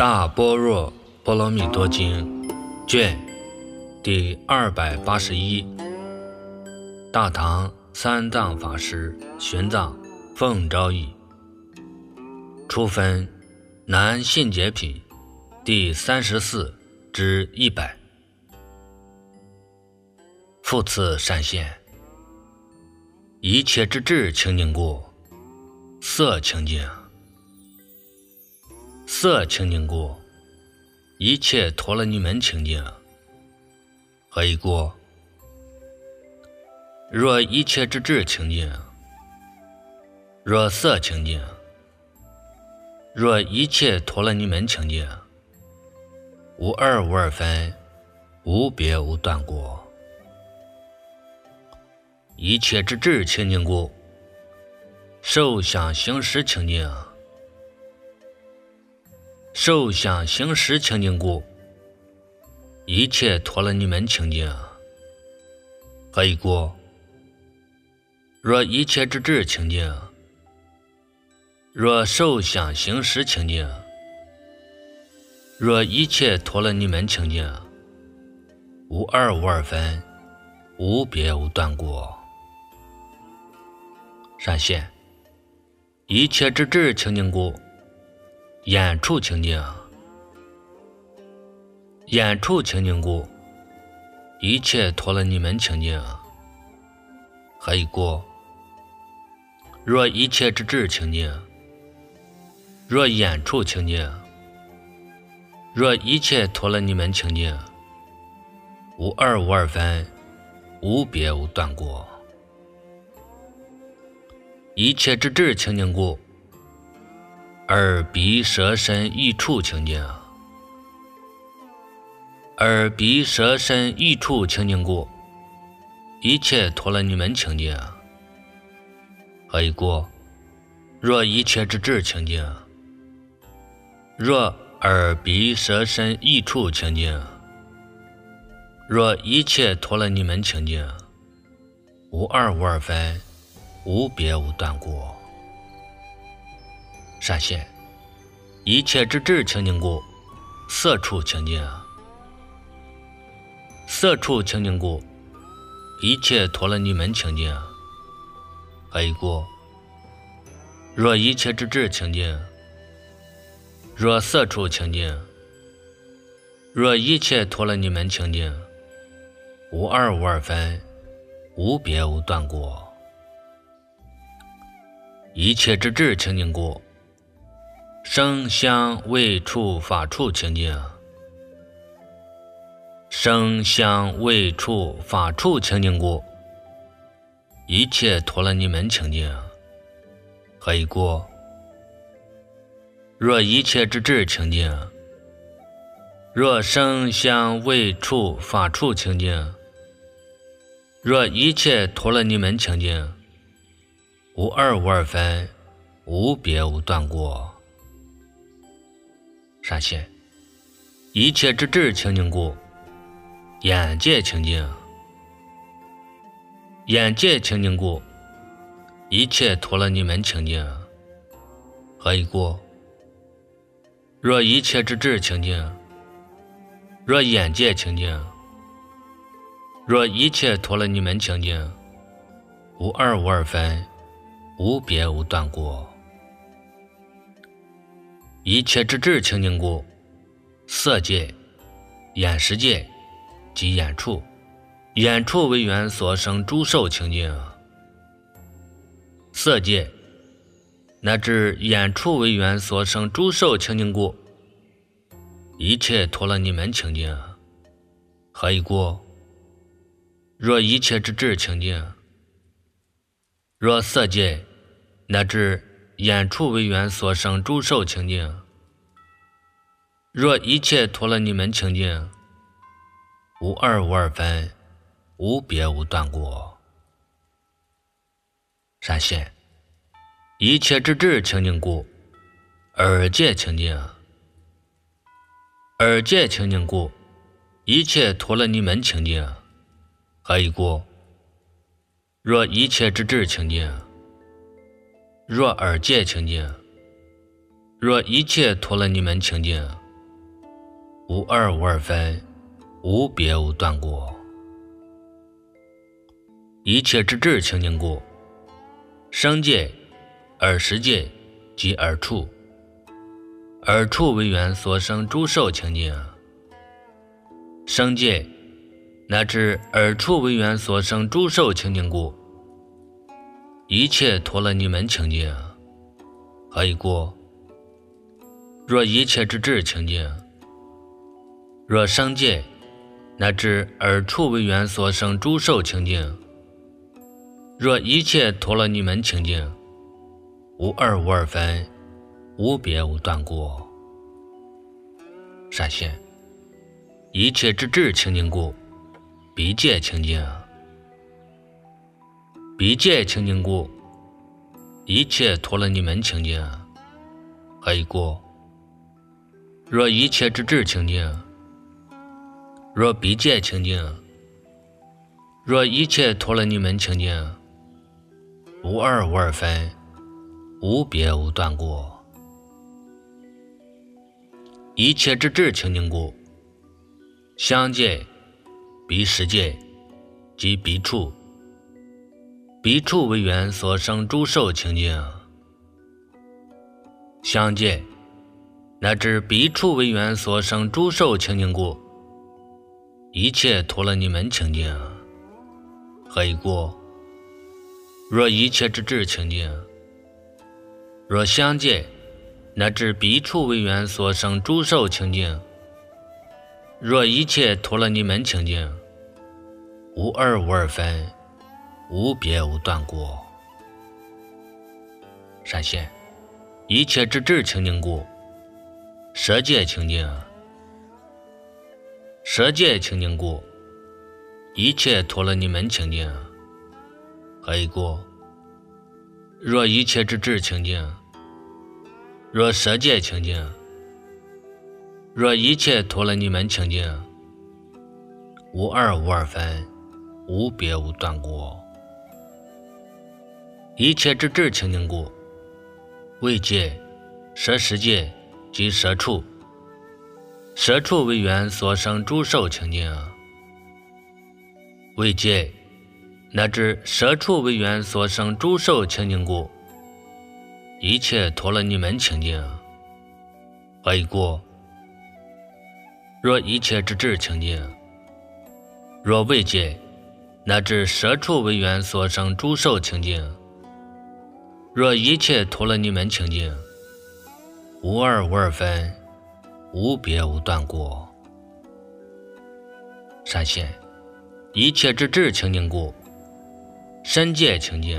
大般若波罗蜜多经卷第281，大唐三藏法师玄奘奉诏译，初分南信解品第34至100。复次善现，一切之智清净故，色清净；色清净故，一切陀罗尼门清净。何以故？若一切之智清净，若色清净，若一切陀罗尼门清净，无二无二分，无别无断过。一切之智清净故，受想行识清净；受想行识清净故，一切陀罗尼门清净。何以故？若一切之智清净，若受想行识清净，若一切陀罗尼门清净，无二无二分，无别无断过。善现，一切之智清净故，眼处清净；眼处清净故，一切陀罗尼门清净。何以故？若一切之智清净，若眼处清净，若一切陀罗尼门清净，无二无二分，无别无断过。一切之智清净故，耳鼻舌身意处清净；耳鼻舌身意处清净故，一切陀罗尼门清净。何以故？若一切之智清净，若耳鼻舌身意处清净，若一切陀罗尼门清净，无二无二分，无别无断过。善现，一切之智清净故，色处清净；色处清净故，一切陀罗尼门清净。何以故？若一切之智清净，若色处清净，若一切陀罗尼门清净，无二无二分，无别无断过。一切之智清净故，声香味触法处清净；声香味触法处清净故，一切陀罗尼门清净。何以故？若一切之智清净，若声香味触法处清净，若一切陀罗尼门清净，无二无二分，无别无断过。善现，一切之智清净故，眼界清净；眼界清净故，一切陀罗尼门清净。何以故？若一切之智清净，若眼界清净，若一切陀罗尼门清净，无二无二分，无别无断过。一切之智清净故，色界、眼识界及眼处，眼处为缘所生诸受清净；色界乃至眼处为缘所生诸受清净故，一切陀罗尼门清净。何以故？若一切之智清净，若色界乃至眼处为缘所生诸受清净，若一切陀罗尼门清净，无二无二分，无别无断过。善现，一切之智清净故，耳界清净；耳界清净故，一切陀罗尼门清净。何以故？若一切之智清净，若耳界清净，若一切陀罗尼门清净， 无二无二分，无别无断过。一切之智清净故，生界、耳识界即耳处，耳处为缘所生诸受清净，生界乃至耳处为缘所生诸受清净故，一切陀罗尼门清净，何以故？若一切之智清净，若生界乃至耳处为缘所生诸受清净，若一切陀罗尼门清净，无二无二分，无别无断过。善现一切之智清净故，鼻界清净，鼻界清净故，一切陀罗尼门清净，何以故？若一切之智清净，若鼻界清净，若一切陀罗尼门清净，无二无二分，无别无断过。一切之智清净故，相界、鼻识界即鼻处，鼻处为缘所生诸受清净，相界乃至鼻处为缘所生诸受清净故，一切陀罗尼门清净，何以故？若一切之智清净，若相界乃至鼻处为缘所生诸受清净，若一切陀罗尼门清净，无二无二分，无别无断过。善现一切之智清净故，舌界清净，舌界清净故，一切陀罗尼门清净，何以故？若一切之智清净，若舌界清净，若一切陀罗尼门清净，无二无二分，无别无断过。一切之智清净故，味界、舌识界即舌处，舌处为缘所生诸受清净，味界乃至舌处为缘所生诸受清净故，一切陀罗尼门清净，何以故？若一切之智清净，若味界乃至舌处为缘所生诸受清净，若一切陀罗尼门清净，无二无二分，无别无断过。善现一切之智清净故，身界清净，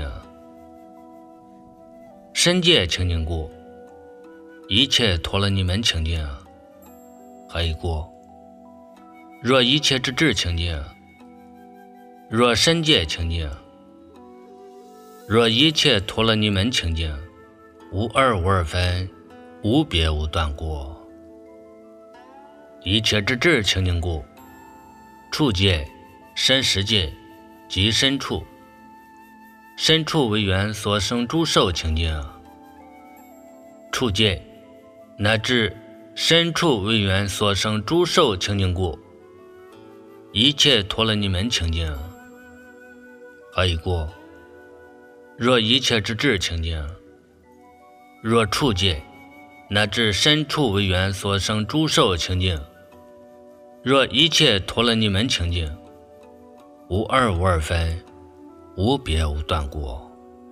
身界清净故，一切陀罗尼门清净，何以故？若一切之智清净，若身界清净，若一切陀罗尼门清净，无二无二分，无别无断过。一切之智清净故，处界、身识界即身处，身处为缘所生诸受清净，处界乃至身处为缘所生诸受清净故，一切陀罗尼门清净，何以故？若一切之智清净，若处界乃至身处为缘所生诸受清净，若一切陀罗尼门清净，无二无二分，无别无断过。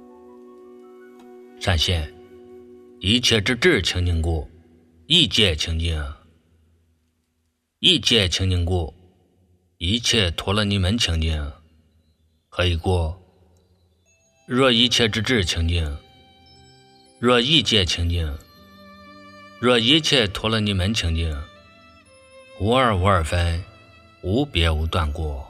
善现一切之智清净故，意界清净，意界清净故，一切陀罗尼门清净，何以故？若一切之智清净，若意界清净，若一切陀罗尼门清净，无二无二分，无别无断过。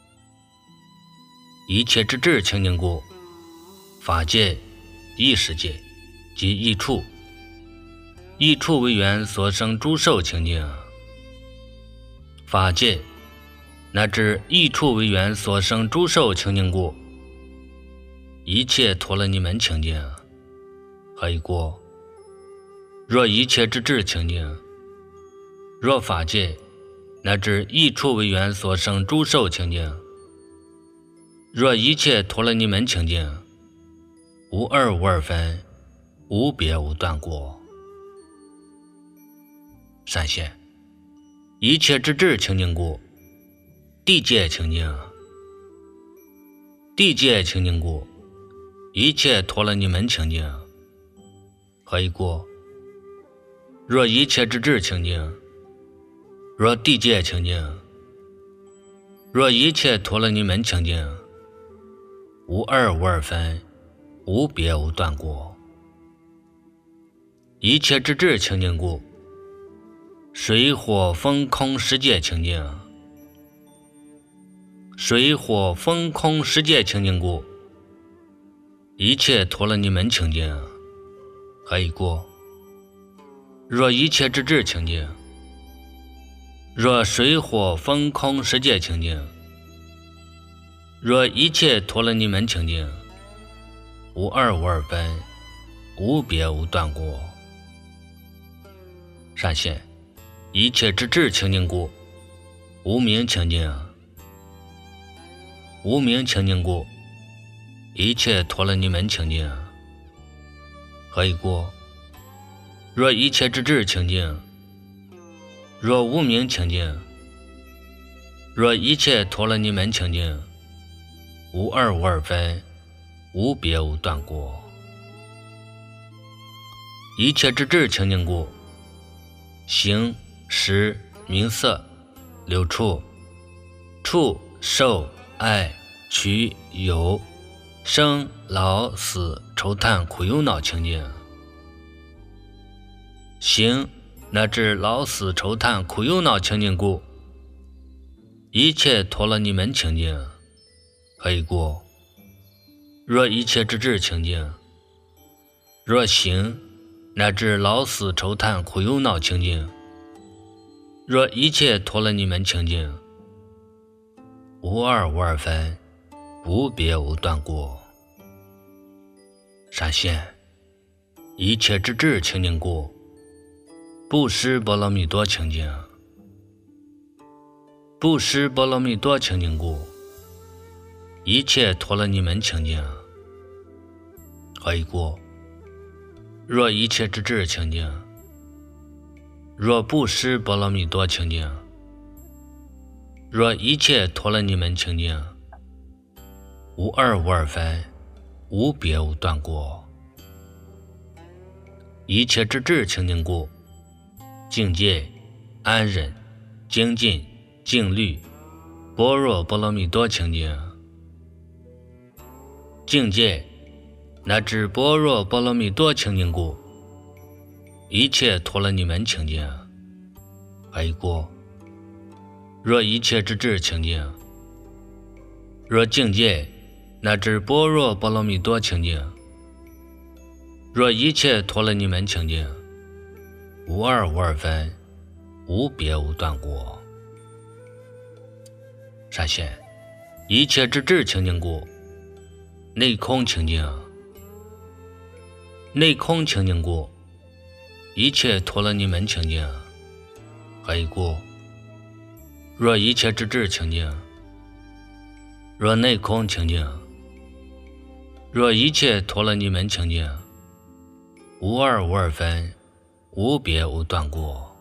一切之智清净故，法界、意识界即意处，意处为缘所生诸受清净，法界乃至意处为缘所生诸受清净故，一切陀罗尼门清净，何以故？若一切之智清净， 若法界乃至一处为缘所生诸受清净，若一切陀罗尼门清净，无二无二分，无别无断过。闪现一切之智清净故，地界清净，地界清净故，一切陀罗尼门清净。何以故？若一切之智清净，若地界清净，若一切陀罗尼门清净，无二无二分，无别无断过。一切之智清净故，水火风空世界清净，水火风空世界清净故，一切陀罗尼门清净。何以故？若一切之智清净，若水火风空世界清净，若一切陀罗尼门清净，无二无二分，无别无断过。闪现一切之智清净故，无明清净，无明清净故，一切陀罗尼门清净。何以故？若一切之智清净，若无明清净，若一切陀罗尼门清净，无二无二分，无别无断过。一切之智清净故，形识名色六处，触受爱取有生老死愁叹苦忧恼清净。行乃至老死愁叹苦忧恼清净故，一切陀罗尼门清净。何以故？若一切之智清净，若行乃至老死愁叹苦忧恼清净，若一切陀罗尼门清净，无二无二分，无别无断过。闪现一切之智清净故，布施波罗蜜多清净，布施波罗蜜多清净故，一切陀罗尼门清净。何以故？若一切之智清净，若布施波罗蜜多清净，若一切陀罗尼门清净，无二无二分，无别无断过。一切之智清净故，境界安忍精进静虑般若波罗蜜多清净。境界乃至般若波罗蜜多清净故，一切陀罗尼门清净。何以故？若一切之智清净，若境界乃至般若波罗蜜多清净，若一切陀罗尼门清净，无二无二分，无别无断过。闪现一切之智清净故，内空清净，内空清净故，一切陀罗尼门清净。何以故？若一切之智清净，若内空清净，若一切陀罗尼门清净，无二无二分，无别无断过。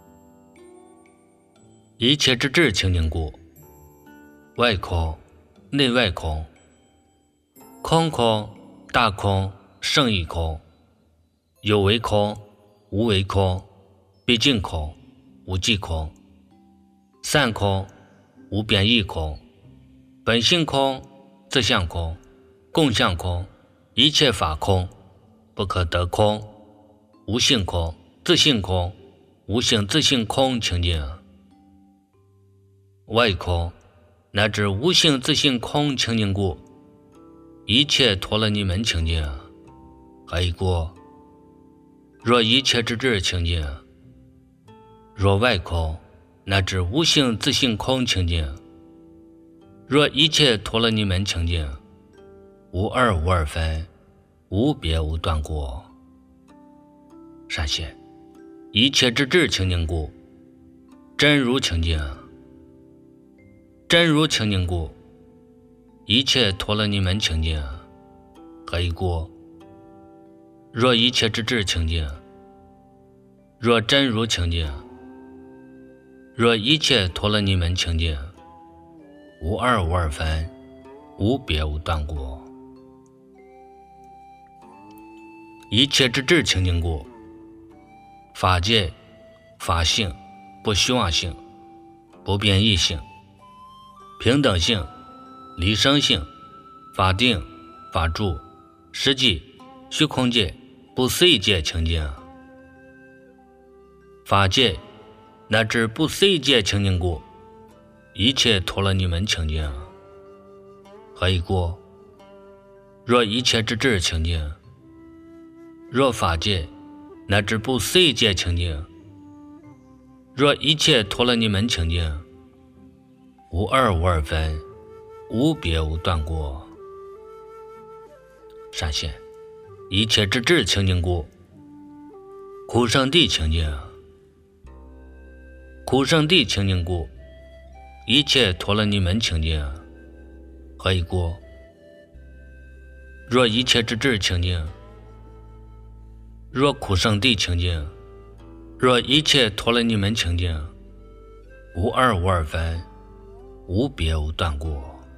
一切之智清净故，外空内外空，空空大空胜义空，有为空无为空，毕竟空无际空，散空无边异空，本性空自相空共相空，一切法空不可得空，无性空自性空无性自性空清净。外空乃至无性自性空清净故，一切陀罗尼门清净。何以故？若一切之智清净，若外空乃至无性自性空清净，若一切陀罗尼门清净，无二无二分，无别无断过。闪现一切之智清净故， 真如清净，真如清净故，一切脱了你们清净。何以故？若一切之智清净，若真如清净，若一切脱了你们清净，无二无二分，无别无断故。一切之智清净故，法界、法性、不虚妄性、不变异性、平等性、离生性、法定、法住、实际、虚空界、不思议界清净。法界乃至不思议界清净故，一切脱了你们清净。何以故？若一切之智清净，若法界乃至不思议界清净，若一切脱了你们清净，无二无二分，无别无断故。闪现一切之智清净故，苦圣地清净。苦圣地清净故，一切脱了你们清净。何以故？若一切之智清净，若苦圣地清净，若一切脱了你们清净，无二无二分，无别无断故。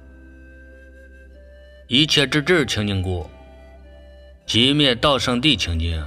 一切之智清净故，即灭道圣地清净。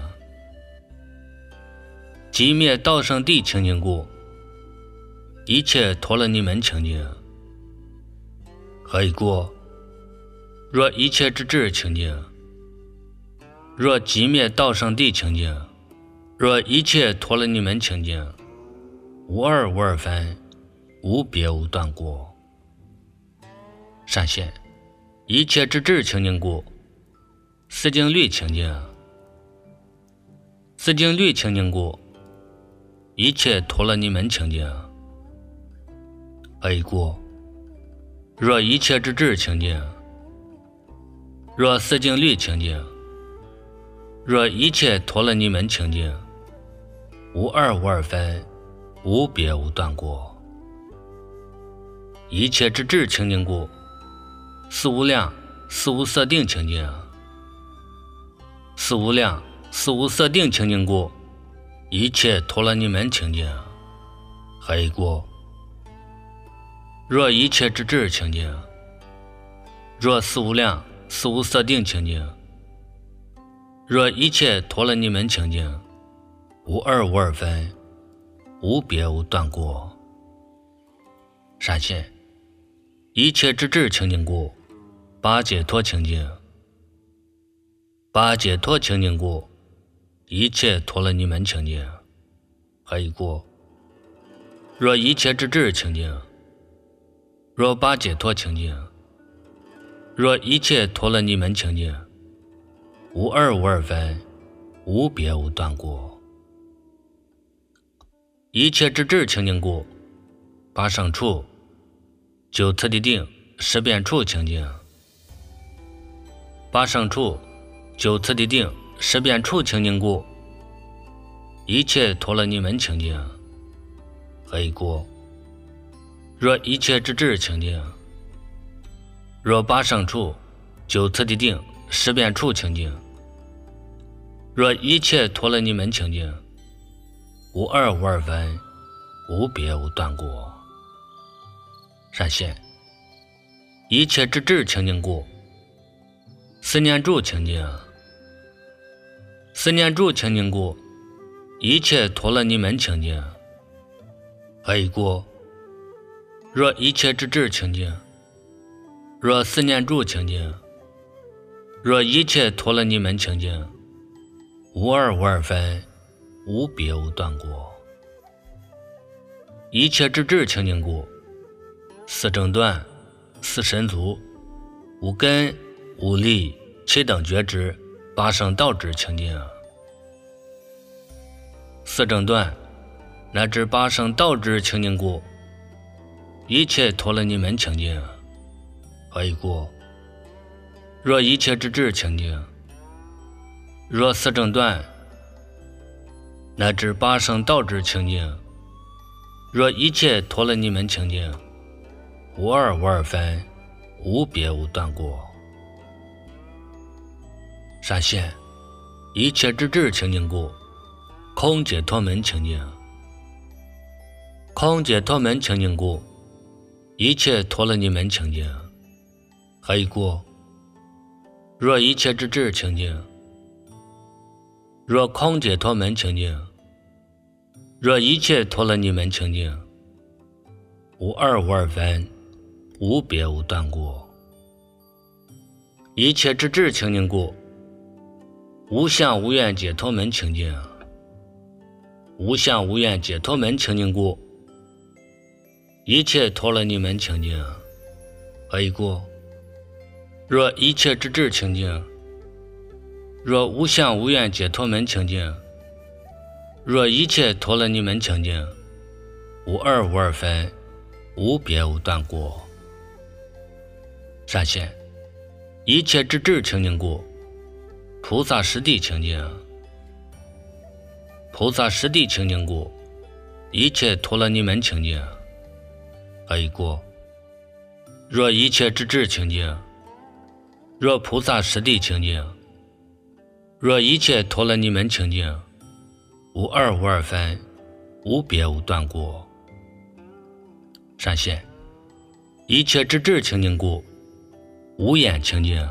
即灭道圣地清净故，一切脱了你们清净。何以故？若一切之智清净，若即灭道圣地清净，若一切脱了你们清净，无二无二分，无别无断故。闪现一切之智清净故，思经律清净。思经律清净故，一切脱了你们清净。何以故？若一切之智清净，若思经律清净，若一切脱了你们清净，无二无二分，无别无断故。一切之智清净故，四无量、四无色定清净。四无量、四无色定清净故，一切脱了你们清净。何以故？若一切之智清净，若四无量、四无色定清净，若一切脱了你们清净，无二无二分，无别无断故。闪现一切之智清净故，八解脱清净。八解脱清净故，一切脱了你们清净。何以故？若一切之智清净，若八解脱清净，若一切脱了你们清净，无二无二分，无别无断故。一切之智清净故，八胜处、九次第定、十变处清净。八胜处、九次第定、十变处清净故，一切脱了你们清净。何以故？若一切之智清净，若八胜处、九次第定、十变处清净，若一切脱了你们清净，无二无二分，无别无断故。闪现一切之智清净故，思念住清净。思念住清净故，一切脱了你们清净。何以故？若一切之智清净，若思念住清净，若一切脱了你们清净，无二无二分，无别无断故。一切之智清净故，四正断、四神足、无根、无力、七等觉知、八圣道智清净。四正断乃至八圣道智清净故，一切脱了你们清净。何以故？若一切之智清净，若四正断乃至八圣道智清净， 若一切脱了你们清净，无二无二分，无别无断过。闪现一切之智清净故，空解脱门清净。空解脱门清净故，一切脱了你们清净。何以故？若一切之智清净，若空解脱门清净，若一切脱了你们清净，无二无二分，无别无断过。一切之智清净故，无相无愿解脱门清净。无相无愿解脱门清净故，一切脱了你们清净。何以故？若一切之智清净，若无相无愿解脱门清净，若一切脱了你们清净，无二无二分，无别无断过。闪现一切之智清净故，菩萨实地清净。菩萨实地清净故，一切脱了你们清净。何以故？若一切之智清净，若菩萨实地清净，若一切脱了你们清净，无二无二分，无别无断过。闪现一切之智清净故，无眼清净。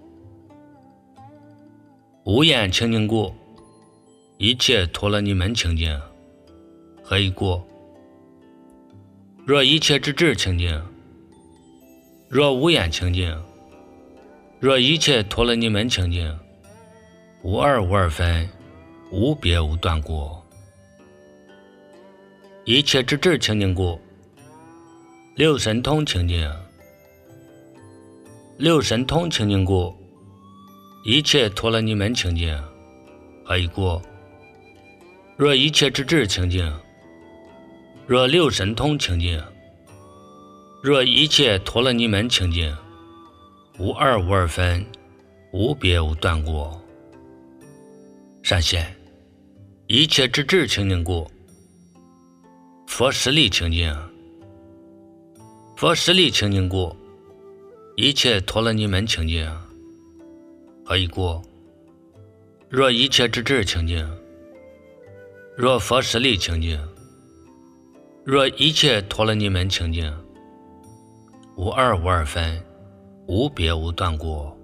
无眼清净故，一切脱了你们清净。何以故？若一切之智清净，若无眼清净，若一切脱了你们清净，无二无二分，无别无断过。一切之智清净故，六神通清净。六神通清净故，一切脱了你们清净。何以故？若一切之智清净，若六神通清净，若一切脱了你们清净，无二无二分，无别无断过。闪现一切之智清净故，佛实力清净。佛实力清净故，一切脱了你们清净。何以故？若一切之智清净，若佛实力清净，若一切脱了你们清净，无二无二分，无别无断过。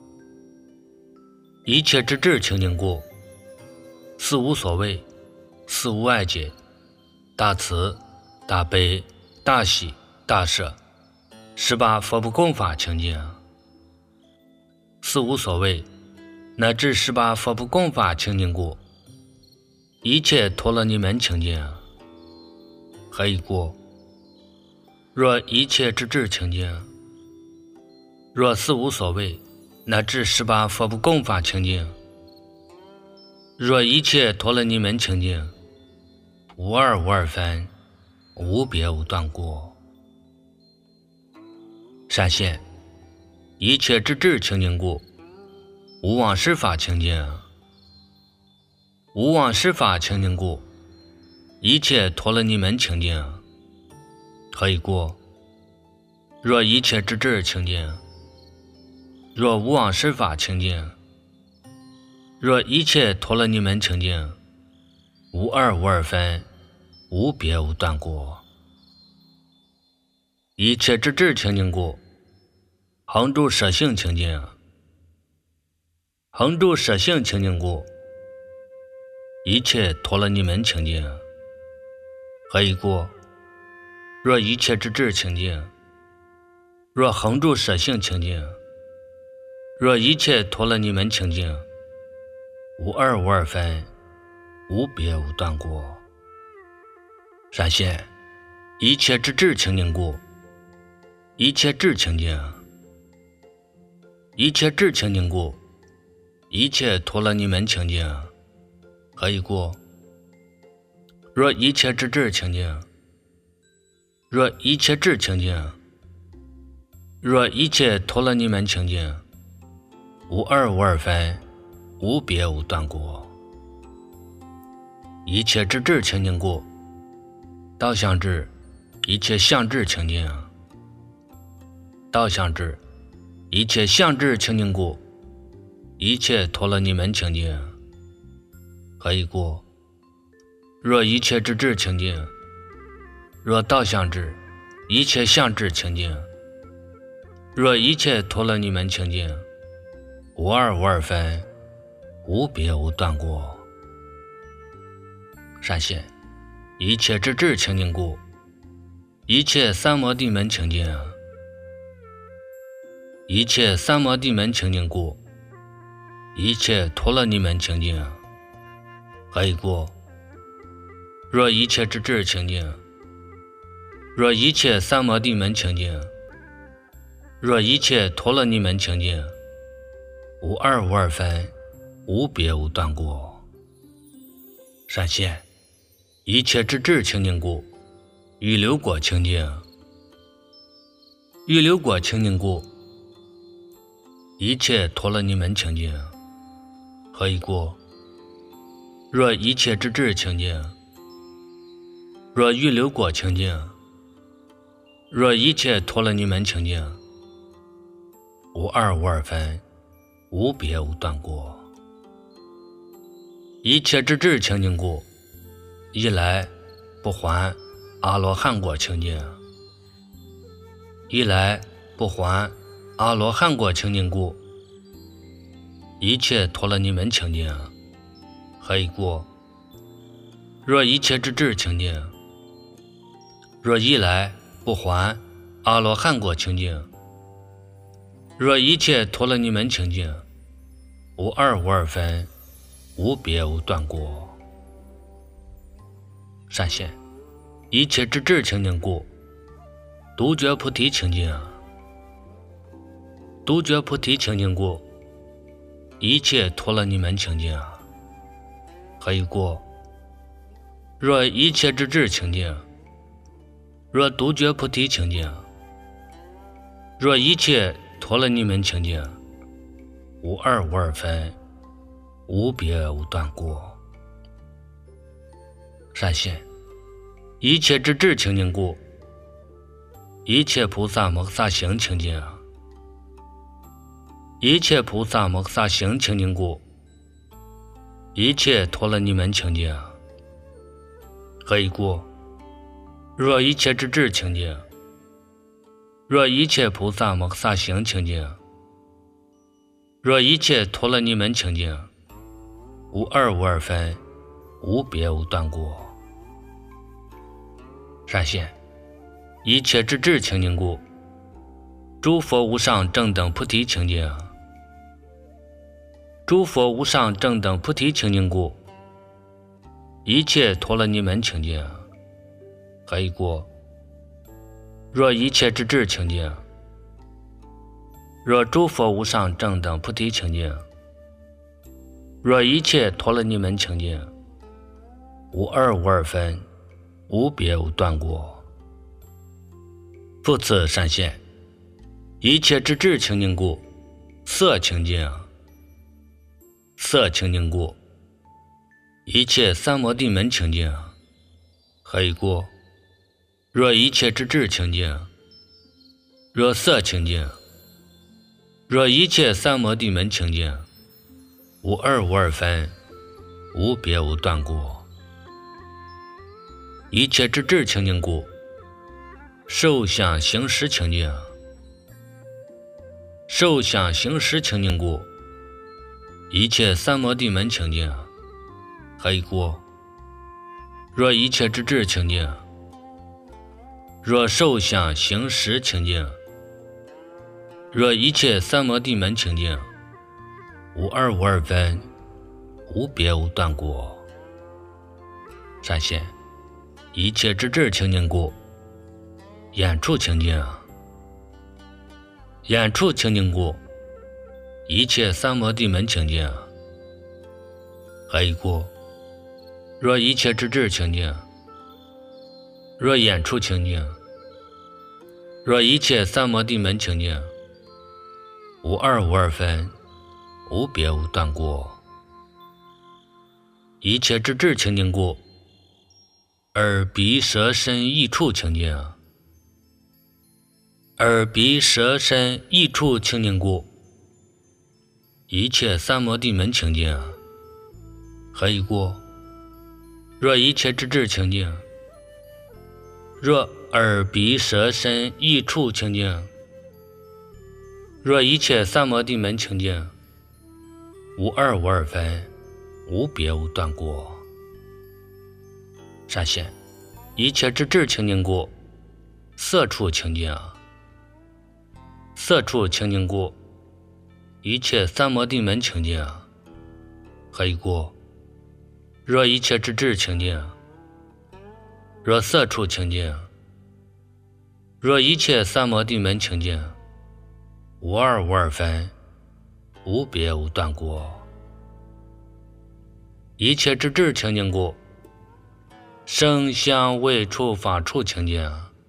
一切之智清净故，四无所谓，四无碍解，大慈大悲大喜大舍，18佛不共法清净。四无所谓乃至18佛不共法清净故，一切脱了你们清净。何以故？若一切之智清净，若四无所谓乃至18佛不共法清净，若一切脱了你们清净，无二无二分，无别无断过。闪现一切之智清净故，无妄施法清净。无妄施法清净故，一切脱了你们清净。何以故？若一切之智清净，若无妄施法清净，若一切脱了你们清净，无二无二分，无别无断过。一切之智清净故，恒住舍性清净。恒住舍性清净故，一切脱了你们清净。何以故？若一切之智清净，若恒住舍性清净，若一切脱了你们清净，无二无二分，无别无断过。闪现一切之智清净故，一切智清净。一切智清净故，一切脱了你们清净。何以故？若一切之智清净，若一切智清净，若一切脱了你们清净，无二无二分，无别无断过。一切之智清净故， 倒相知，一切相知清净。倒相知，一切相知清净故，一切陀罗尼门清净。何以故？若一切之智清净，若倒相知，一切相知清净。若一切陀罗尼门清净，无二无二分，无别无断过。善现，一切之智清净故，一切三摩地门清净。一切三摩地门清净故，一切陀罗尼门清净。何以故？若一切之智清净，若一切三摩地门清净，若一切陀罗尼门清净，无二无二分，无别无断过。善现，一切之智清净故，预流果清净。预流果清净故，一切陀罗尼门清净。何以故？若一切之智清净，若预流果清净，若一切陀罗尼门清净，无二无二分，无别无断过。一切之智清净故，一来不还阿罗汉果清净。一来不还阿罗汉果清净故，一切陀罗尼门清净。何以故？若一切之智清净，若一来不还阿罗汉果清净，若一切陀罗尼门清净，无二无二分，无别无断过。善现，一切之智清净故，独觉菩提清净。独觉菩提清净故，一切陀罗尼门清净。何以故？若一切之智清净，若独觉菩提清净，若一切陀罗尼门清净，无二无二分，无别无断过。善现，一切之智清净故，一切菩萨摩诃萨行清净。一切菩萨摩诃萨行清净故，一切陀罗尼门清净。何以故？若一切之智清净，若一切菩萨摩诃萨行清净，若一切陀罗尼门清净，无二无二分，无别无断过。善现，一切之智清净故，诸佛无上正等菩提清净。诸佛无上正等菩提清净故，一切陀罗尼门清净。何以故？若一切之智清净，若诸佛无上正等菩提清净，若一切陀罗尼门清净，无二无二分，无别无断过。复次善现，一切之智清净故，色清净。色清净故，一切三摩地门清净。何以故？若一切之智清净，若色清净，若一切三摩地门清净，无二无二分，无别无断过。一切之智清净故，受想行识清净。受想行识清净故，一切三摩地门清净。何以故？若一切之智清净，若受想行识清净，若一切三摩地门清净，无二无二分，无别无断过。善现，一切之智清净故，眼处清净。眼处清净故，一切三摩地门清净。何以故？若一切之智清净，若眼处清净，若一切三摩地门清净，无二无二分，无别无断过。一切之智清净故， 耳鼻舌身意处清净，耳鼻舌身意处清净故，一切三摩地门清净。何以故？若一切之智清净，若耳鼻舌身意处清净，若一切三摩地门清净，无二无二分，无别无断过。善现一切之智清净故，色处清净，色处清净故，一切三摩地门清净。何以故？若一切之智清净，若色处清净，若一切三摩地门清净，无二无二分，无别无断过。一切之智清净故，声香味触法处清净，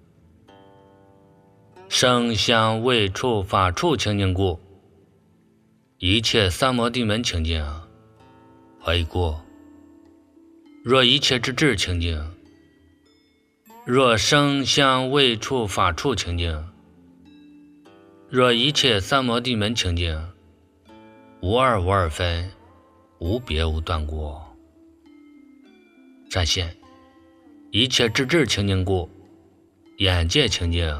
声香味触法处清净故，一切三摩地门清净。何以故？若一切之智清净，若声香味触法处清净，若一切三摩地门清净，无二无二分，无别无断过。善现一切之智清净故，眼界清净，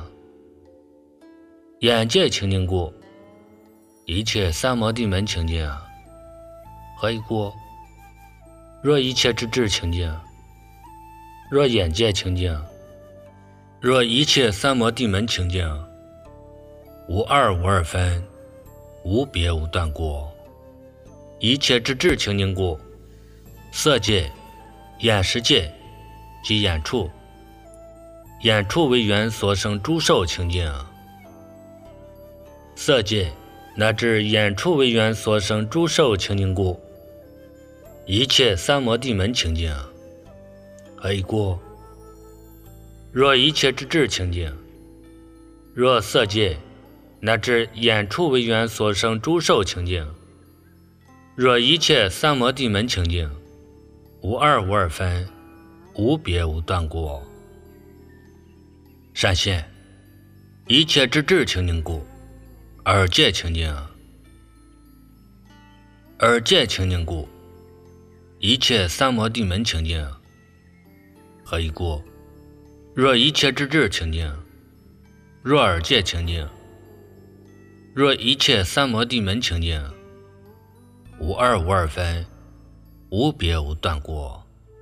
眼界清净故，一切三摩地门清净。何以故？若一切之智清净，若眼界清净，若一切三摩地门清净，无二无二分，无别无断过。一切之智清净故，色界、眼识界及眼处，眼处为缘所生诸受清净。色界乃至眼处为缘所生诸受清净故，一切三摩地门清净。何以故？若一切之智清净，若色界乃至眼处为缘所生诸受清净，若一切三摩地门清净，无二无二分，无别无断过。善现一切之智清净故，耳界清净，耳界清净故，一切三摩地门清净。何以故？若一切之智清净，若耳界清净，若一切三摩地门清净，无二无二分，无别无断过。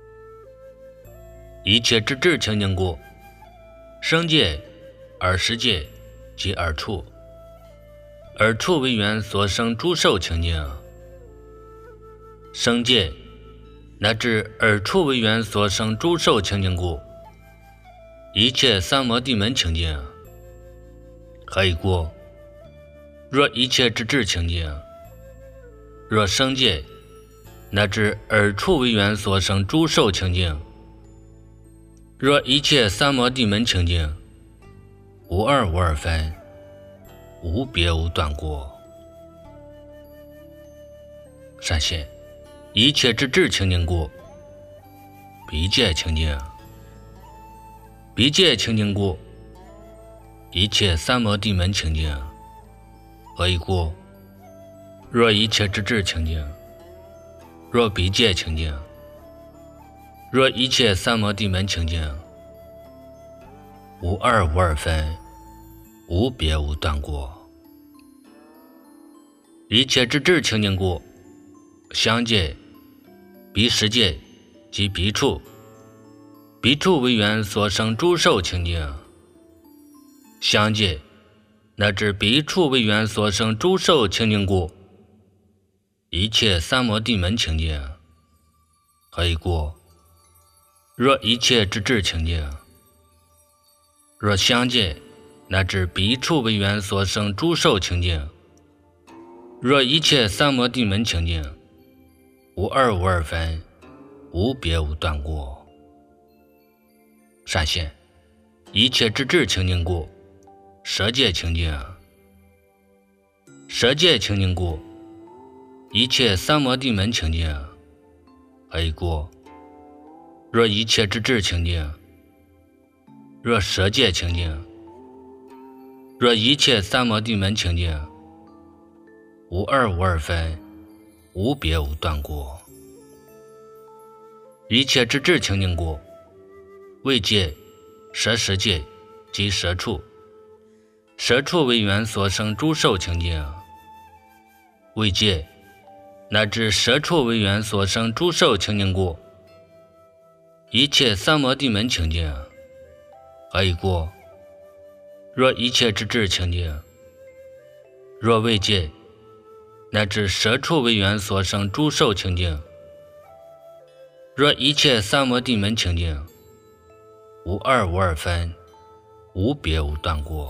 一切之智清净故，声界、耳识界及耳处，耳处为缘所生诸受清净。声界乃至耳处为缘所生诸受清净故，一切三摩地门清净。何以故？若一切之智清净，若声界乃至耳处为缘所生诸受清净，若一切三摩地门清净，无二无二分，无别无断过。善现一切之智清净故，鼻界清净，鼻界清净故，一切三摩地门清净。何以故？若一切之智清净，若鼻界清净，若一切三摩地门清净，无二无二分，无别无断过。一切之智清净故，香界、鼻识界及鼻处，鼻处为缘所生诸受清净。香界乃至鼻处为缘所生诸受清净故，一切三摩地门清净。何以故？若一切之智清净，若香界乃至鼻处为缘所生诸受清净，若一切三摩地门清净，无二无二分，无别无断过。善现一切之智清净故，舌界清净，舌界清净故，一切三摩地门清净。何以故？ 若一切之智清净，若舍戒清净，若一切三摩地门清净，无二无二分，无别无断过。一切之智清净故，为戒、舍十戒及舍处，舍处为缘所生诸受清净，为戒乃至舍处为缘所生诸受清净故，一切三摩地门清净。何以故？若一切之智清净，若为戒乃至舍处为缘所生诸受清净，若一切三摩地门清净，无二无二分，无别无断过。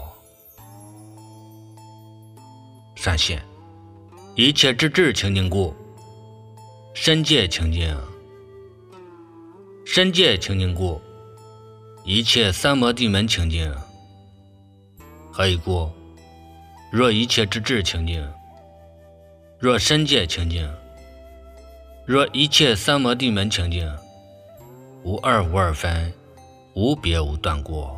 善现一切之智清净故，身戒清净，身戒清净故，一切三摩地门清净。何以故？若一切之智清净，若身戒清净，若一切三摩地门清净，无二无二分，无别无断过。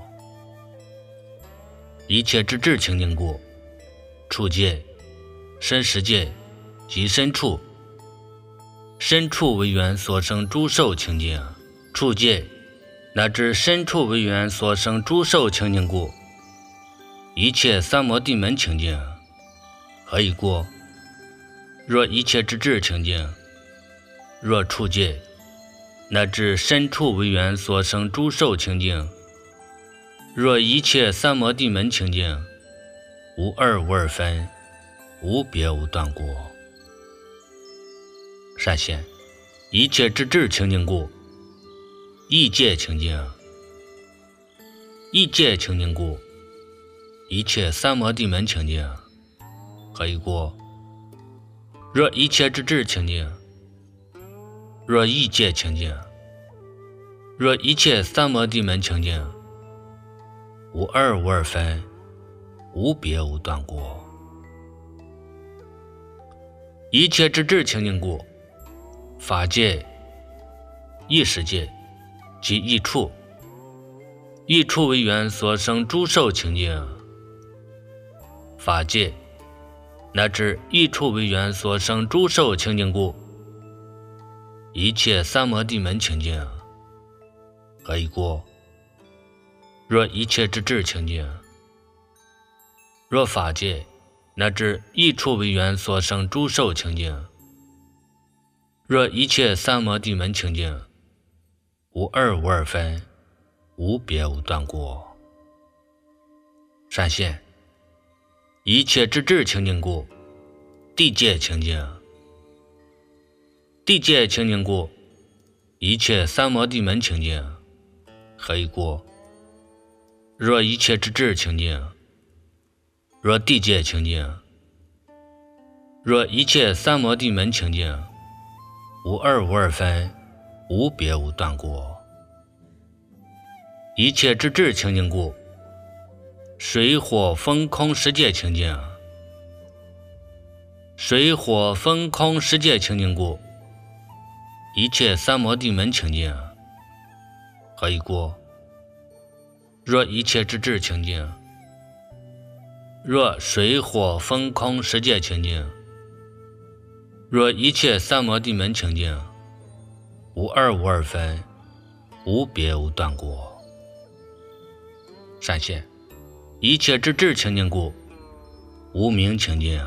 一切之智清净故，处戒、身十戒及身处，身处为缘所生诸受清净，处戒乃至身处为缘所生诸受清净故，一切三摩地门清净。何以故？若一切之智清净，若处戒乃至身处为缘所生诸受清净，若一切三摩地门清净，无二无二分，无别无断过。善现一切之智清净故，意戒清净，意戒清净故，一切三摩地门清净。何以故？若一切之智清净，若意戒清净，若一切三摩地门清净，无二无二分，无别无断过。一切之智清净故，法界、意识界及意处，意处为缘所生诸受清净，法界乃至意处为缘所生诸受清净故，一切三摩地门清净。何以故？若一切之智清净，若法界乃至意处为缘所生诸受清净，若一切三摩地门清净，无二无二分，无别无断过。善现一切之智清净故，地界清净，地界清净故，一切三摩地门清净。何以故？若一切之智清净，若地界清净，若一切三摩地门清净，无二无二分，无别无断过。一切之智清净故，水火风空十界清净，水火风空十界清净故，一切三摩地门清净。何以故？若一切之智清净，若水火风空十界清净，若一切三摩地门清净，无二无二分，无别无断过。善现一切之智清净故，无明清净，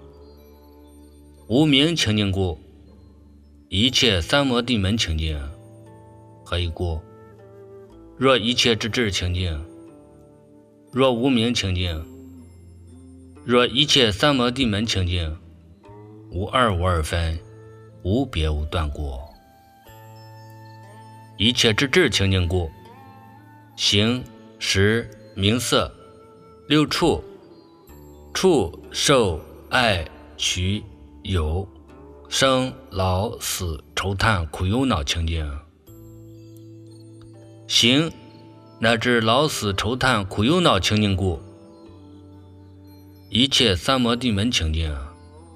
无明清净故，一切三摩地门清净。何以故？若一切之智清净，若无明清净，若一切三摩地门清净，无二无二分，无别无断过。一切之智清净故，形、识、名色、六处、触、受、爱、取、有、生、老、死、愁叹、苦忧恼清净。行乃至老死愁叹苦忧恼清净故，一切三摩地门清净。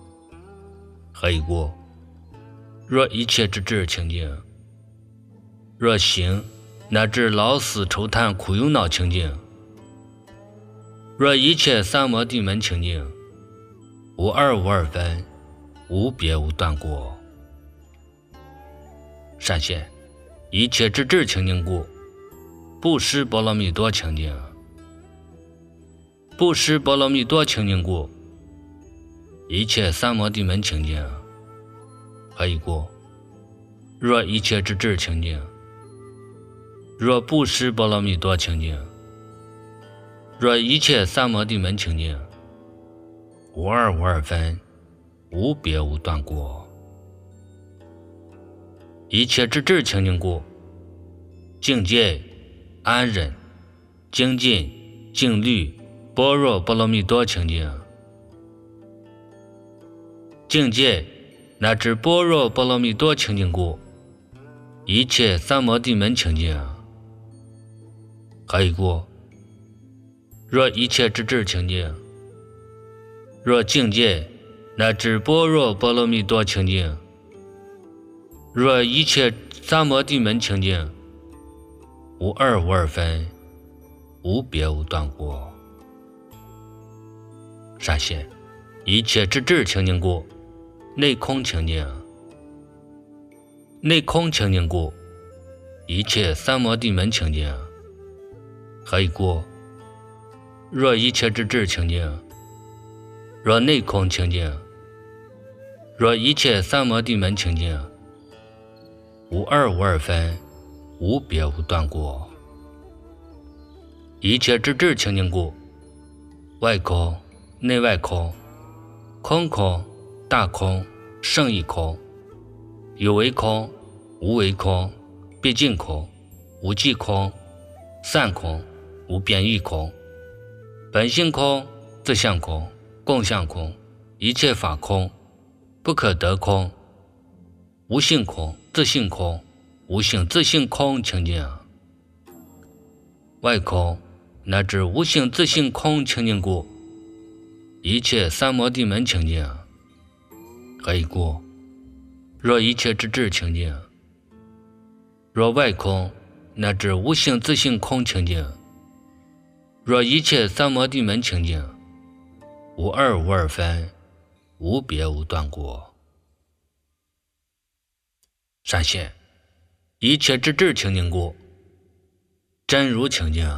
何以故？若一切之智清净， 若行，乃至老死愁叹苦忧恼清净。若一切三摩地门清净，无二无二分，无别无断过。善现，一切之智清净故，不施波罗蜜多清净。不施波罗蜜多清净故，一切三摩地门清净。何以故？若一切之智清净，若不施波罗蜜多清净，若一切三摩地门清净，无二无二分，无别无断过。一切之智清净故，境界、安忍、精进、静虑、般若波罗蜜多清净。境界乃至般若波罗蜜多清净故，一切三摩地门清净。何以故？若一切之智清净，若境界乃至般若波罗蜜多清净，若一切三摩地门清净，无二无二分，无别无断过。善现，一切之智清净故，内空清净。内空清净故，一切三摩地门清净。何以故？若一切之智清净，若内空清净，若一切三摩地门清净，无二无二分，无别无断过。一切之智清净故，外空、内外空，空空、大空、胜义空，有为空、无为空，毕竟空、无际空，散空、无边域空，本性空、自相空、共相空，一切法空，不可得空，无性空、自性空、无性自性空清净。外空乃至无性自性空清净故，一切三摩地门清净。何以故？若一切之智清净，若外空乃至无性自性空清净，若一切三摩地门清净，无二无二分，无别无断过。善现，一切之智清净故，真如清净。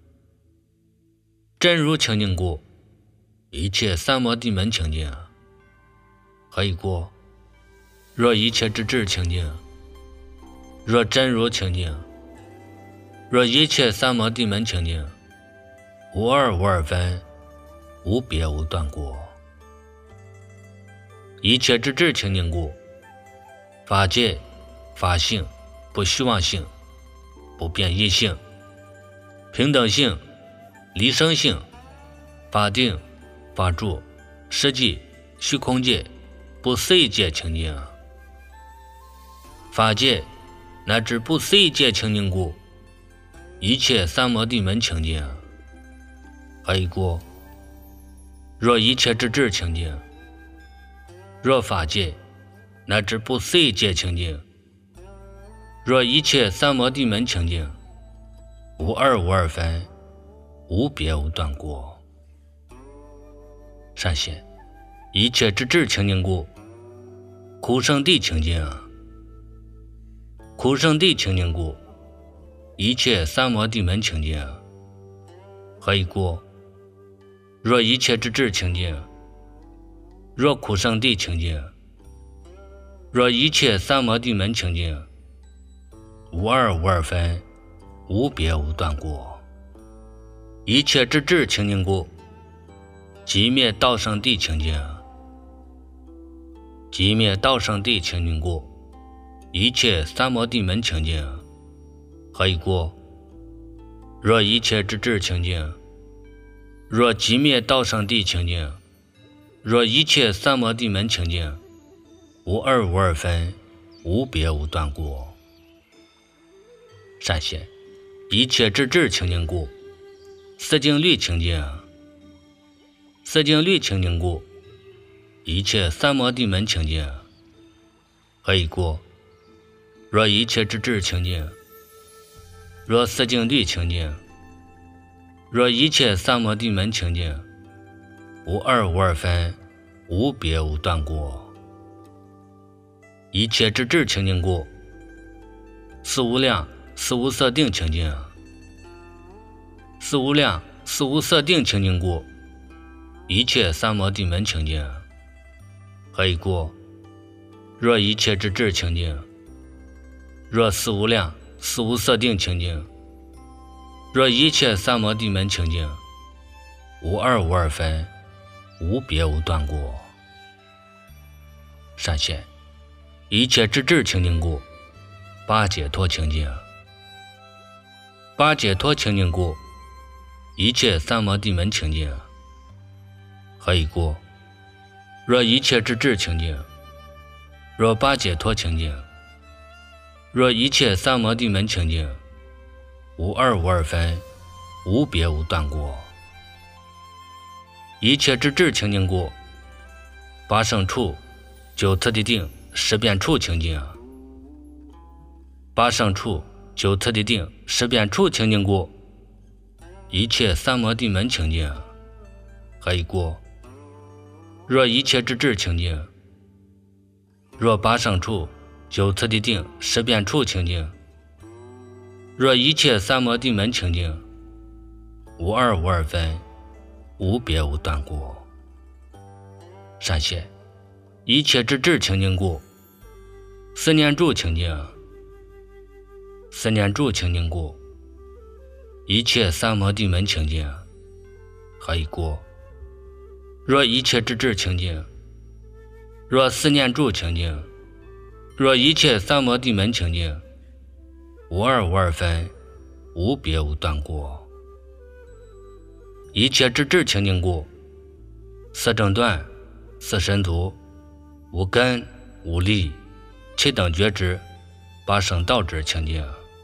真如清净故，一切三摩地门清净。何以故？若一切之智清净，若真如清净，若一切三摩地门清净，无二无二分，无别无断过。一切之智清净故，法界、法性、不虚妄性、不变异性、平等性、离生性、法定、法住、实际、虚空界、不思议界清净。法界乃至不思议界清净故，一切三摩地门清净。何以故？若一切之智清净，若法界乃至不思议界清净，若一切三摩地门清净，无二无二分，无别无断过。善现，一切之智清净故，苦圣地清净。苦圣地清净故，一切三摩地门清净。何以故？若一切之智清净，若苦圣地清净，若一切三摩地门清净，无二无二分，无别无断过。一切之智清净故，寂灭道圣地清净。寂灭道圣地清净故，一切三摩地门清净。何以故？若一切之智清净，若寂灭道圣地清净，若一切三摩地门清净，无二无二分，无别无断过。善现，一切之智清净故，四境律清净。四境律清净故，一切三摩地门清净。何以故？若一切之智清净， 若四境地清净，若一切三摩地门清净，无二无二分，无别无断过。一切之智清净故，四无量四无色定清净，四无量四无色定清净故，一切三摩地门清净。何以故？若一切之智清净，若四无量四无色定清净，若一切三摩地门清净，无二无二分，无别无断过。善现一切之智清净故，八解脱清净。八解脱清净故，一切三摩地门清净。何以故？若一切之智清净，若八解脱清净，若一切三摩地门清净，无二无二分，无别无断过。一切之智清净故，八胜处九次第定十遍处清净。八胜处九次第定十遍处清净故，一切三摩地门清净。何以故？若一切之智清净，若八胜处九次第定十遍处清净，若一切三摩地门清净，无二无二分，无别无断过。善现一切之智清净故，四念住清净。四念住清净故，一切三摩地门清净。何以故？若一切之智清净，若四念住清净，若一切三摩地门清净，无二无二分，无别无断过。一切之智清净故，四正断四神图无根无力七等觉知八圣道智清净。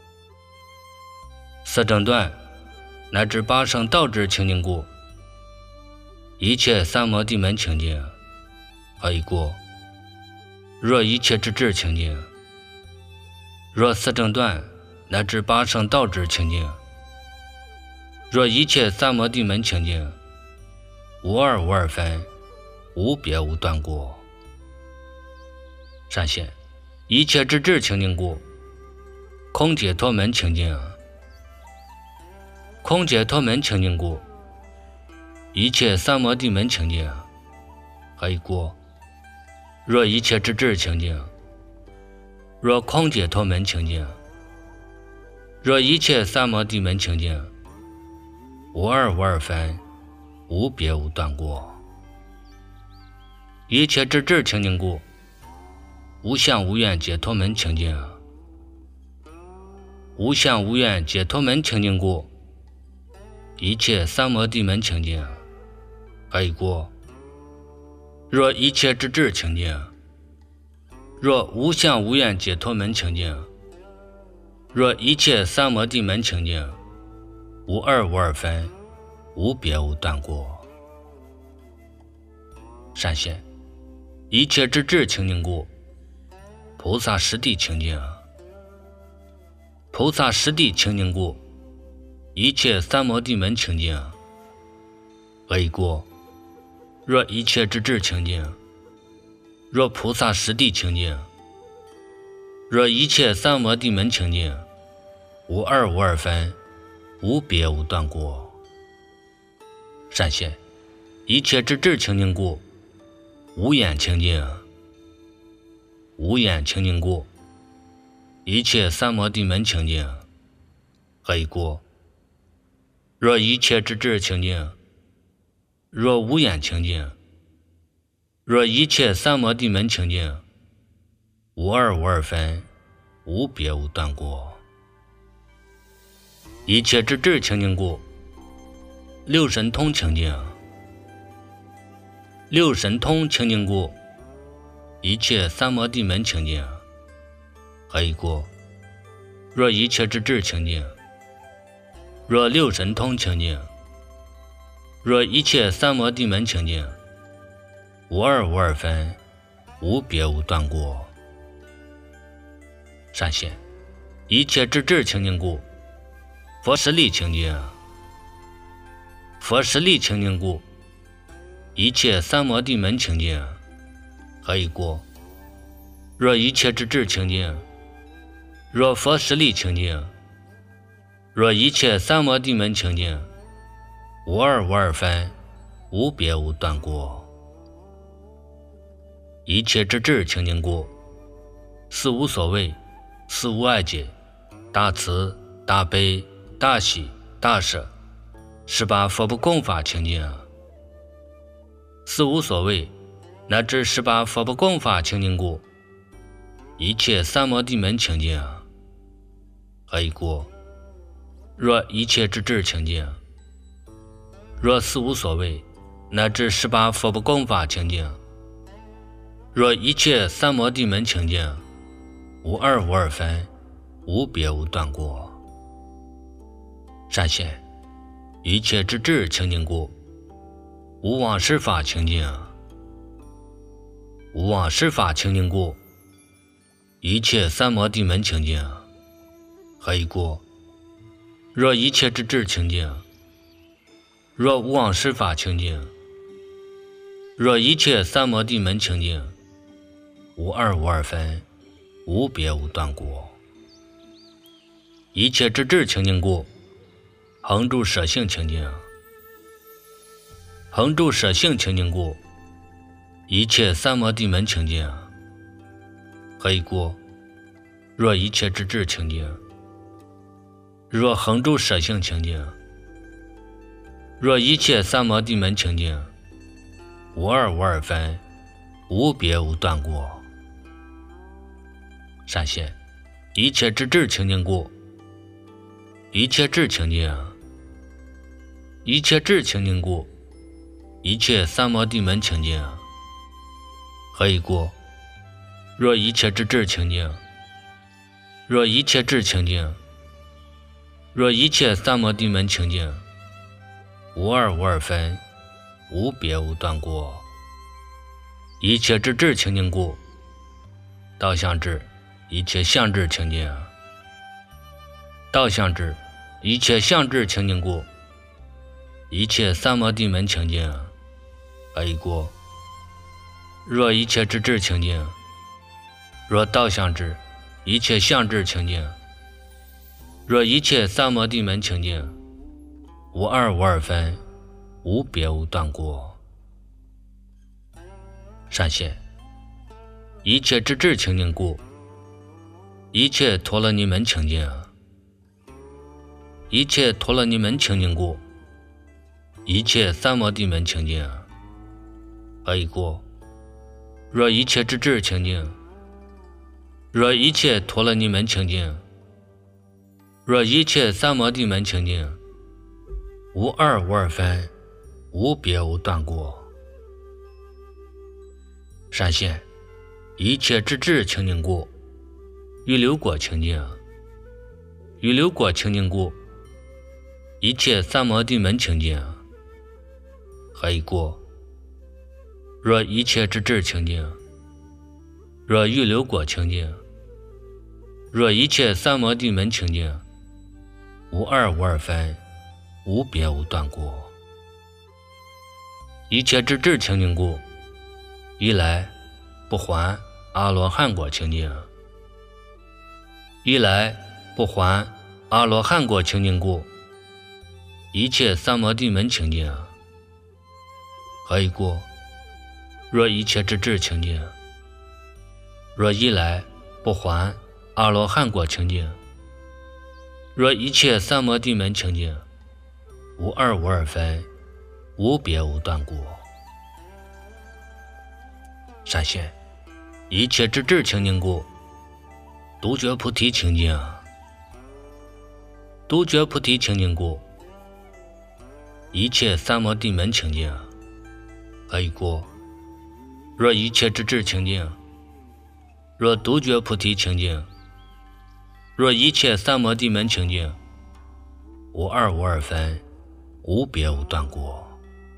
四正断乃至八圣道智清净故，一切三摩地门清净。何以故？若一切之智清净，若四正断乃至八圣道智清净，若一切三摩地门清净，无二无二分，无别无断过。善现一切之智清净故，空解脱门清净。空解脱门清净故，一切三摩地门清净。何以故？若一切之智清净，若空解脱门清净，若一切三摩地门清净，无二无二分，无别无断过。一切之智清净故，无相无愿解脱门清净。无相无愿解脱门清净故，一切三摩地门清净。何以故？若一切之智清净，若无相无愿解脱门清净，若一切三摩地门清净，无二无二分，无别无断过。善现一切之智清净故，菩萨实地清净。菩萨实地清净故，一切三摩地门清净。何以故？若一切之智清净，若菩萨实地清净，若一切三摩地门清净，无二无二分，无别无断过。善现一切之智清净故，无眼清净。无眼清净故，一切三摩地门清净。何以故？若一切之智清净，若无眼清净，若一切三摩地门清净，无二无二分，无别无断过。一切之智清净故，六神通清净。六神通清净故，一切三摩地门清净。何以故？若一切之智清净，若六神通清净，若一切三摩地门清净，无二无二分，无别无断过。善现一切之智清净故， 佛十力清净，佛十力清净故，一切三摩地门清净。何以故？若一切之智清净，若佛十力清净，若一切三摩地门清净，无二无二分，无别无断过。一切之智清净故，四无所谓，四无碍解，大慈大悲大喜大舍，18佛不共法清净。四无所谓乃至18佛不共法清净故，一切三摩地门清净。何以故？若一切之智清净，若四无所谓乃至18佛不共法清净，若一切三摩地门清净，无二无二分，无别无断过。善现一切之智清净故，无往事法清净。无往事法清净故，一切三摩地门清净。何以故？若一切之智清净，若无往事法清净，若一切三摩地门清净，无二无二分，无别无断过。一切之智清净故，恒住舍性清净。恒住舍性清净故，一切三摩地门清净。何以故？若一切之智清净，若恒住舍性清净，若一切三摩地门清净，无二无二分，无别无断过。善现一切之智清净故，一切智清净。一切智清净故，一切三摩地门清净。何以故？若一切之智清净，若一切智清净，若一切三摩地门清净，无二无二分，无别无断过。一切之智清净故，道相智一切相智清净。道相智一切相智清净故，一切三摩地门清净。何以故？若一切之智清净，若道相智一切相智清净，若一切三摩地门清净，无二无二分，无别无断过。善现一切之智清净故，一切陀罗尼门清净。一切陀罗尼门清净故，一切三摩地门清净。何以故？若一切之智清净，若一切陀罗尼门清净，若一切三摩地门清净，无二无二分，无别无断过。善现一切之智清净故，预流果清净。预流果清净故，一切三摩地门清净。何以故？若一切之智清净，若预流果清净，若一切三摩地门清净，无二无二分，无别无断过。一切之智清净故，一来不还阿罗汉果清净。一来不还阿罗汉果清净故，一切三摩地门清净。何以故？若一切之智清净，若一来不还阿罗汉果清净，若一切三摩地门清净，无二无二分，无别无断过。善现一切之智清净故，独觉菩提清净。独觉菩提清净故，一切三摩地门清净。何以故？若一切之智清净，若独觉菩提清净，若一切三摩地门清净，无二无二分，无别无断过。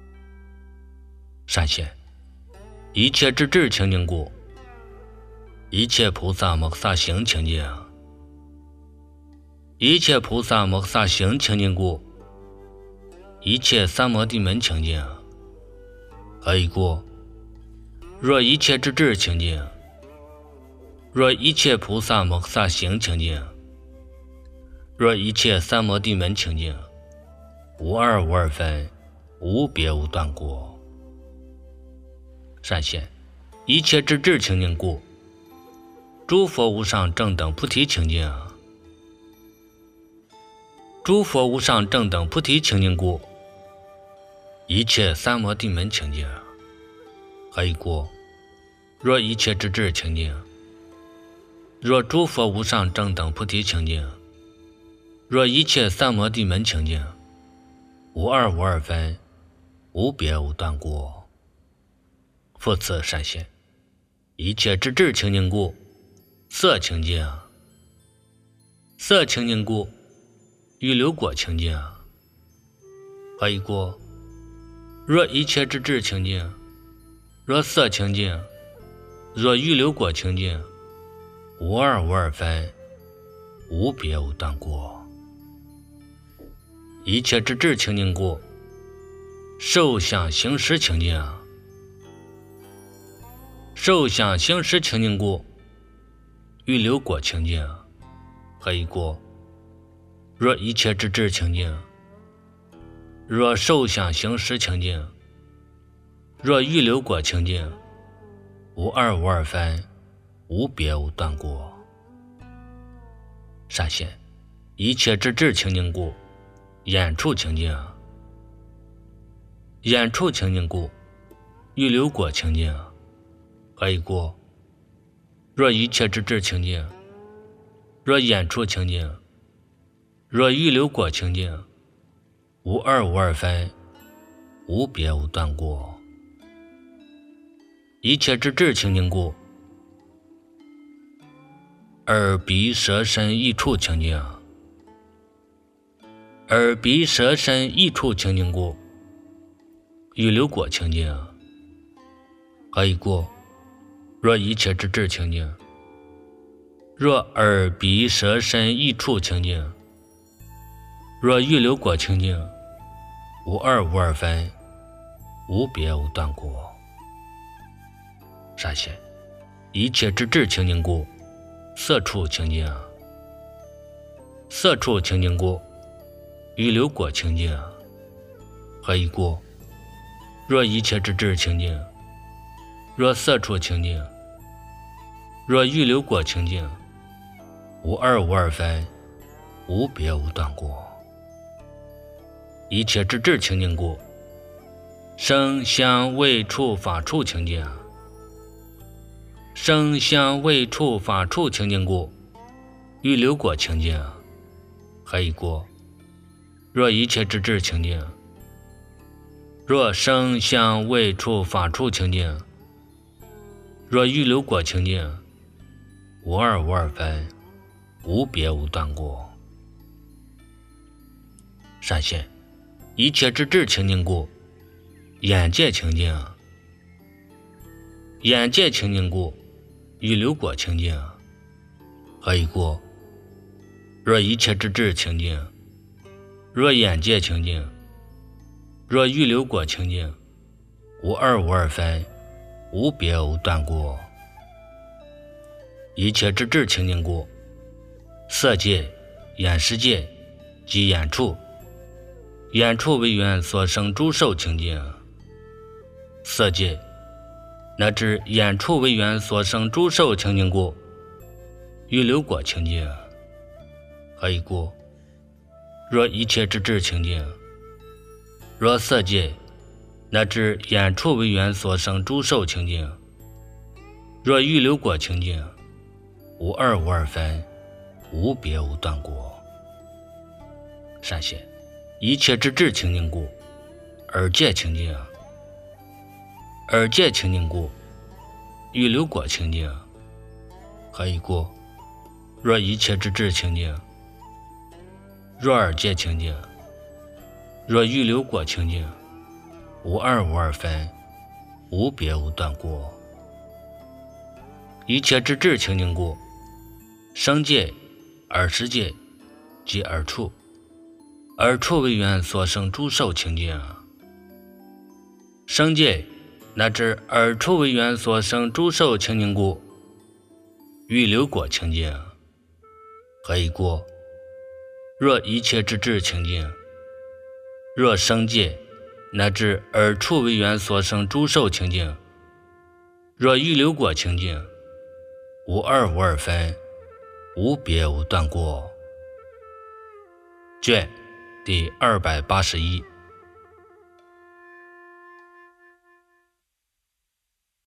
善现一切之智清净故，一切菩萨摩诃萨行清净。 一切菩萨摩诃萨行清净故，一切三摩地门清净。何以故？若一切之智清净，若一切菩萨摩诃萨行清净，若一切三摩地门清净，无二无二分，无别无断故。善现，一切之智清净故，诸佛无上正等菩提清净。诸佛无上正等菩提清净故，一切三摩地门清净。何以故？若一切之智清净，若诸佛无上正等菩提清净，若一切三摩地门清净，无二无二分，无别无断故。复次善现，一切之智清净故，色清净。色清净故，欲流果清净。何以故？若一切之智清净，若色清净，若欲流果清净，无二无二分，无别无断故。一切之智清净故，受想行识清净。受想行识清净故，欲流果清净。何以故？若一切之智清净，若受想行识清净，若欲流果清净，无二无二分，无别无断故。善现，一切之智清净故，眼处清净。眼处清净故，欲流果清净。何以故？若一切之智清净，若眼处清净，若欲流果清净，无二无二分，无别无断故。一切之智清净故，耳鼻舌身意处清净。耳鼻舌身意处清净故，欲流果清净。何以故？若一切之智清净，若耳鼻舌身意处清净，若欲流果清净，无二无二分，无别无断故。善现，一切之智清净故，色处清净。色处清净故，欲流果清净。何以故？若一切之智清净，若色处清净，若欲流果清净，无二无二分，无别无断故。一切之智清净故，声香味触法处清净。声香味触法处清净故，欲流果清净。何以故？若一切之智清净，若声香味触法处清净，若欲流果清净，无二无二分，无别无断故。善现，一切之智清净故，眼界清净。眼界清净故，欲流果清净。何以故？若一切之智清净，若眼界清净，若欲流果清净，无二无二分，无别无断故。一切之智清净故，色界、眼识界及眼处，眼处为缘所生诸受清净。色界乃至眼处为缘所生诸受清净故，欲流果清净。何以故？若一切之智清净，若色界乃至眼处为缘所生诸受清净，若欲流果清净，无二无二分，无别无断故。善现，一切之智清净故，耳界清净。耳界清净故，欲流果清净。何以故？若一切之智清净，若耳界清净，若欲流果清净，无二无二分，无别无断故。一切之智清净故，声界、耳识界即二处，二处为缘所生诸受情境。生界乃至二处为缘所生诸受情境故，欲流果情境。何以故？若一切之智情境，若生界乃至二处为缘所生诸受情境，若欲流果情境，无二无二分，无别无断过。卷第281。